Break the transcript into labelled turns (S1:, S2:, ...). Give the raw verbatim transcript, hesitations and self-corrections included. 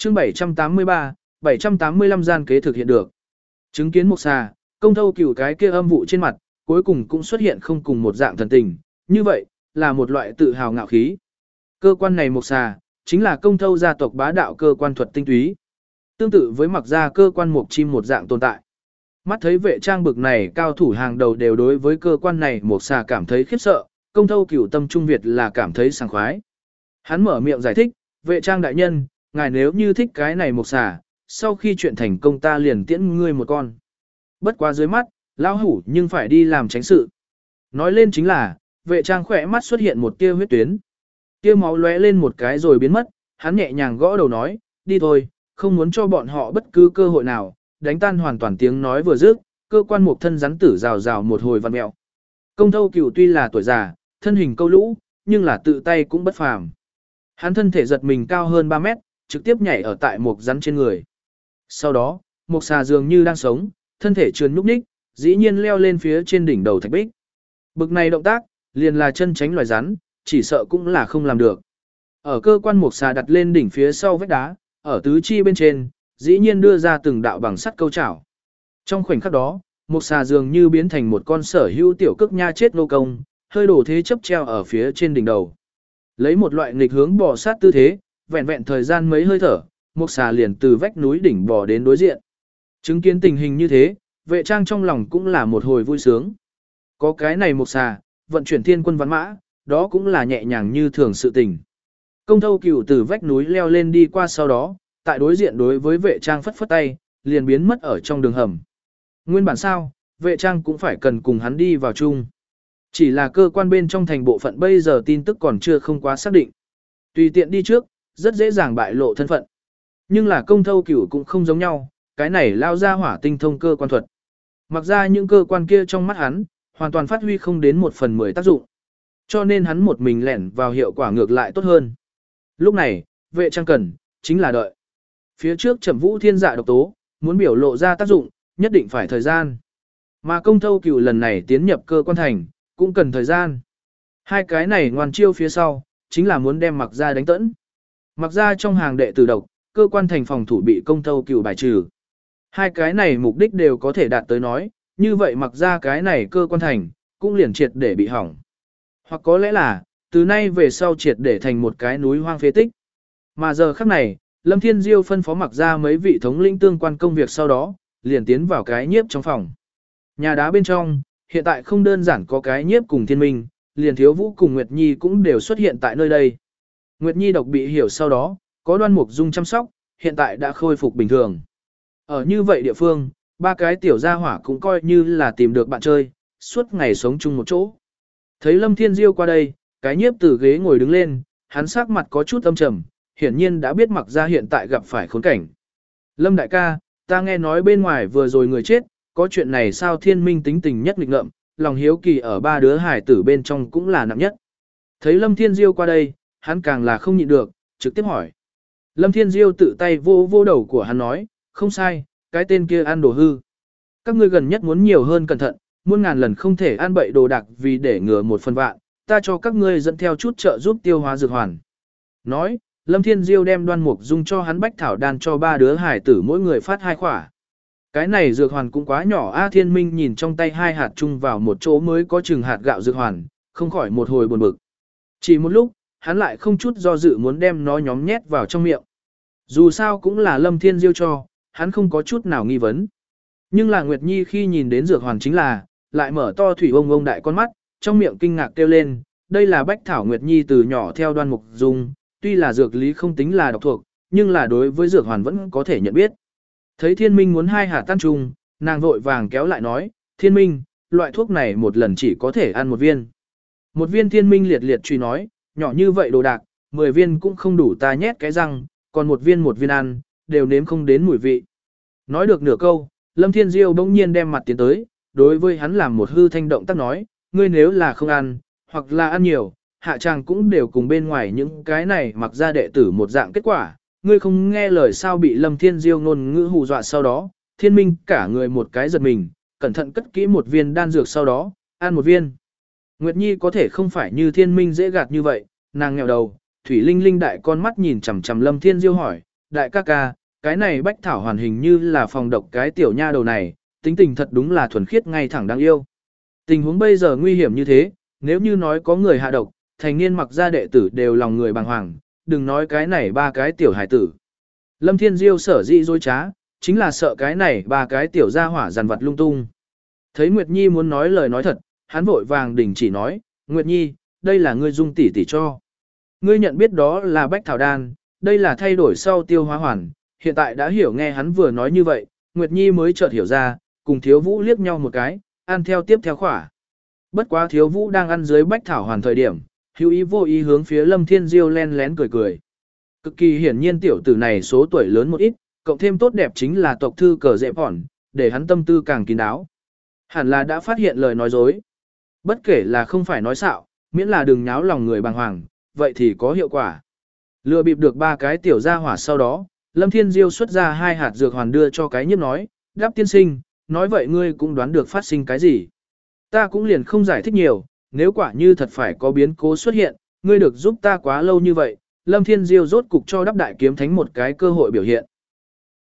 S1: chương bảy trăm tám mươi ba, bảy trăm tám mươi lăm gian kế thực hiện được. Chứng kiến Mộc Xà, Công Thâu Cửu cái kia âm vụ trên mặt, cuối cùng cũng xuất hiện không cùng một dạng thần tình, như vậy, là một loại tự hào ngạo khí. Cơ quan này Mộc Xà, chính là Công Thâu gia tộc bá đạo cơ quan thuật tinh túy. Tương tự với Mặc gia cơ quan Mộc Chim một dạng tồn tại. Mắt thấy Vệ Trang bực này cao thủ hàng đầu đều đối với cơ quan này Mộc Xà cảm thấy khiếp sợ, Công Thâu Cửu tâm trung Việt là cảm thấy sảng khoái. Hắn mở miệng giải thích, Vệ Trang đại nhân, ngài nếu như thích cái này Mộc Xà, sau khi chuyện thành công ta liền tiễn ngươi một con. Bất quá dưới mắt, lão hủ nhưng phải đi làm tránh sự. Nói lên chính là, Vệ Trang khỏe mắt xuất hiện một tia huyết tuyến. Tia máu lóe lên một cái rồi biến mất, hắn nhẹ nhàng gõ đầu nói, đi thôi, không muốn cho bọn họ bất cứ cơ hội nào, đánh tan hoàn toàn tiếng nói vừa dứt, cơ quan Mộc thân rắn tử rào rào một hồi vặn mẹo. Công Thâu Cửu tuy là tuổi già, thân hình câu lũ, nhưng là tự tay cũng bất phàm. Hắn thân thể giật mình cao hơn ba mét, trực tiếp nhảy ở tại Mộc rắn trên người. Sau đó, Mộc Xà dường như đang sống, thân thể trườn nhúc nhích, dĩ nhiên leo lên phía trên đỉnh đầu thạch bích. Bực này động tác, liền là chân tránh loài rắn, chỉ sợ cũng là không làm được. Ở cơ quan Mộc Xà đặt lên đỉnh phía sau vách đá, ở tứ chi bên trên, dĩ nhiên đưa ra từng đạo bằng sắt câu chảo. Trong khoảnh khắc đó, Mộc Xà dường như biến thành một con sở hữu tiểu cước nha chết nô công, hơi đổ thế chấp treo ở phía trên đỉnh đầu. Lấy một loại nghịch hướng bò sát tư thế, vẹn vẹn thời gian mấy hơi thở, Mộc Xà liền từ vách núi đỉnh bò đến đối diện. Chứng kiến tình hình như thế, Vệ Trang trong lòng cũng là một hồi vui sướng. Có cái này Mộc Xà, vận chuyển thiên quân văn mã, đó cũng là nhẹ nhàng như thường sự tình. Công Thâu Cửu từ vách núi leo lên đi qua sau đó, tại đối diện đối với Vệ Trang phất phất tay, liền biến mất ở trong đường hầm. Nguyên bản sao, Vệ Trang cũng phải cần cùng hắn đi vào chung. Chỉ là cơ quan bên trong thành bộ phận bây giờ tin tức còn chưa không quá xác định. Tùy tiện đi trước, rất dễ dàng bại lộ thân phận. Nhưng là Công Thâu Cửu cũng không giống nhau, cái này lao ra hỏa tinh thông cơ quan thuật. Mặc ra những cơ quan kia trong mắt hắn, hoàn toàn phát huy không đến một phần mười tác dụng. Cho nên hắn một mình lẻn vào hiệu quả ngược lại tốt hơn. Lúc này, Vệ Trang cần, chính là đợi. Phía trước Trầm Vũ Thiên Dạ độc tố, muốn biểu lộ ra tác dụng, nhất định phải thời gian. Mà Công Thâu Cửu lần này tiến nhập cơ quan thành, cũng cần thời gian. Hai cái này ngoan chiêu phía sau, chính là muốn đem Mặc ra đánh tẫn. Mặc ra trong hàng đệ tử độc, cơ quan thành phòng thủ bị Công Thâu Cửu bài trừ. Hai cái này mục đích đều có thể đạt tới nói, như vậy Mặc ra cái này cơ quan thành, cũng liền triệt để bị hỏng. Hoặc có lẽ là, từ nay về sau triệt để thành một cái núi hoang phế tích. Mà giờ khắc này, Lâm Thiên Diêu phân phó Mặc ra mấy vị thống lĩnh tương quan công việc sau đó, liền tiến vào cái nhiếp trong phòng. Nhà đá bên trong, hiện tại không đơn giản có cái nhiếp cùng thiên minh, liền thiếu vũ cùng Nguyệt Nhi cũng đều xuất hiện tại nơi đây. Nguyệt Nhi độc bị hiểu sau đó, có Đoan Mục Dung chăm sóc, hiện tại đã khôi phục bình thường. Ở như vậy địa phương, ba cái tiểu gia hỏa cũng coi như là tìm được bạn chơi, suốt ngày sống chung một chỗ. Thấy Lâm Thiên Diêu qua đây, cái nhiếp từ ghế ngồi đứng lên, hắn sắc mặt có chút âm trầm, hiển nhiên đã biết Mặc ra hiện tại gặp phải khốn cảnh. Lâm đại ca, ta nghe nói bên ngoài vừa rồi người chết, có chuyện này sao? Thiên Minh tính tình nhất nghịch ngợm, lòng hiếu kỳ ở ba đứa hải tử bên trong cũng là nặng nhất. Thấy Lâm Thiên Diêu qua đây, hắn càng là không nhịn được, trực tiếp hỏi. Lâm Thiên Diêu tự tay vô vô đầu của hắn nói, không sai, cái tên kia ăn đồ hư. Các ngươi gần nhất muốn nhiều hơn cẩn thận, muôn ngàn lần không thể ăn bậy đồ đạc vì để ngừa một phần vạn, ta cho các ngươi dẫn theo chút trợ giúp tiêu hóa dược hoàn. Nói, Lâm Thiên Diêu đem Đoan Mục Dung cho hắn bách thảo đan cho ba đứa hải tử mỗi người phát hai khỏa. Cái này dược hoàn cũng quá nhỏ A. Thiên Minh nhìn trong tay hai hạt chung vào một chỗ mới có chừng hạt gạo dược hoàn, không khỏi một hồi buồn bực. Chỉ một lúc, hắn lại không chút do dự muốn đem nó nhóm nhét vào trong miệng. Dù sao cũng là Lâm Thiên Diêu cho, hắn không có chút nào nghi vấn. Nhưng là Nguyệt Nhi khi nhìn đến dược hoàn chính là, lại mở to thủy ông ông đại con mắt, trong miệng kinh ngạc kêu lên, đây là bách thảo. Nguyệt Nhi từ nhỏ theo Đoan Mục Dung, tuy là dược lý không tính là độc thuộc, nhưng là đối với dược hoàn vẫn có thể nhận biết. Thấy Thiên Minh muốn hai hạt tan chung, nàng vội vàng kéo lại nói, Thiên Minh, loại thuốc này một lần chỉ có thể ăn một viên. Một viên. Thiên Minh liệt liệt truy nói, nhỏ như vậy đồ đạc, mười viên cũng không đủ ta nhét cái răng, còn một viên một viên ăn, đều nếm không đến mùi vị. Nói được nửa câu, Lâm Thiên Diêu bỗng nhiên đem mặt tiến tới, đối với hắn làm một hư thanh động tác nói, ngươi nếu là không ăn, hoặc là ăn nhiều, hạ tràng cũng đều cùng bên ngoài những cái này mặc ra đệ tử một dạng kết quả, ngươi không nghe lời sao? Bị Lâm Thiên Diêu ngôn ngữ hù dọa sau đó, Thiên Minh cả người một cái giật mình, cẩn thận cất kỹ một viên đan dược sau đó, ăn một viên. Nguyệt Nhi có thể không phải như Thiên Minh dễ gạt như vậy, nàng nghèo đầu, thủy linh linh đại con mắt nhìn chằm chằm Lâm Thiên Diêu hỏi, đại ca ca, cái này Bách Thảo Hoàn hình như là phòng độc cái tiểu nha đầu này, tính tình thật đúng là thuần khiết ngay thẳng đáng yêu. Tình huống bây giờ nguy hiểm như thế, nếu như nói có người hạ độc, thành niên mặc gia đệ tử đều lòng người bàng hoàng, đừng nói cái này ba cái tiểu hải tử. Lâm Thiên Diêu sở dĩ dối trá, chính là sợ cái này ba cái tiểu gia hỏa dằn vặt lung tung. Thấy Nguyệt Nhi muốn nói lời nói thật, hắn vội vàng đình chỉ nói, Nguyệt Nhi, đây là ngươi dung tỷ tỷ cho. Ngươi nhận biết đó là Bách Thảo Đan, đây là thay đổi sau tiêu hóa hoàn, hiện tại đã hiểu nghe hắn vừa nói như vậy, Nguyệt Nhi mới chợt hiểu ra, cùng Thiếu Vũ liếc nhau một cái, ăn theo tiếp theo khỏa. Bất quá Thiếu Vũ đang ăn dưới Bách Thảo Hoàn thời điểm, hữu ý vô ý hướng phía Lâm Thiên Diêu len lén cười cười. Cực kỳ hiển nhiên tiểu tử này số tuổi lớn một ít, cộng thêm tốt đẹp chính là tộc thư cờ dễ phỏn, để hắn tâm tư càng kín đáo. Hẳn là đã phát hiện lời nói dối. Bất kể là không phải nói xạo, miễn là đừng nháo lòng người bàng hoàng, vậy thì có hiệu quả. Lừa bịp được ba cái tiểu gia hỏa sau đó, Lâm Thiên Diêu xuất ra hai hạt dược hoàn đưa cho cái nhiếp nói, đáp tiên sinh, nói vậy ngươi cũng đoán được phát sinh cái gì. Ta cũng liền không giải thích nhiều, nếu quả như thật phải có biến cố xuất hiện, ngươi được giúp ta quá lâu như vậy, Lâm Thiên Diêu rốt cục cho đáp đại kiếm thánh một cái cơ hội biểu hiện.